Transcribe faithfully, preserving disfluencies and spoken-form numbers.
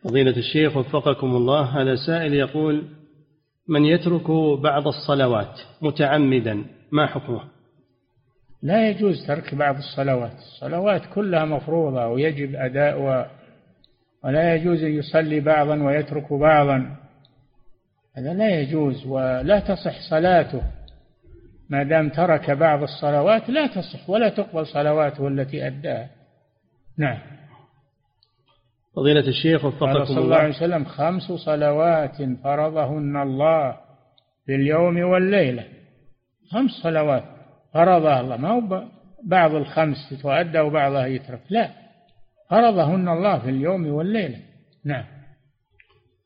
فضيلة الشيخ وفقكم الله، هذا سائل يقول: من يترك بعض الصلوات متعمدا ما حكمه؟ لا يجوز ترك بعض الصلوات، الصلوات كلها مفروضة ويجب أداؤها، ولا يجوز أن يصلي بعضا ويترك بعضا، هذا لا يجوز ولا تصح صلاته ما دام ترك بعض الصلوات، لا تصح ولا تقبل صلواته التي أداها. نعم. فضيلة الشيخ وفقكم الله، قال صلى الله عليه وسلم: خمس صلوات فرضهن الله في اليوم والليلة، خمس صلوات فرضها الله، ما هو بعض الخمس تؤدى وبعضها يترك، لا، فرضهن الله في اليوم والليلة. نعم.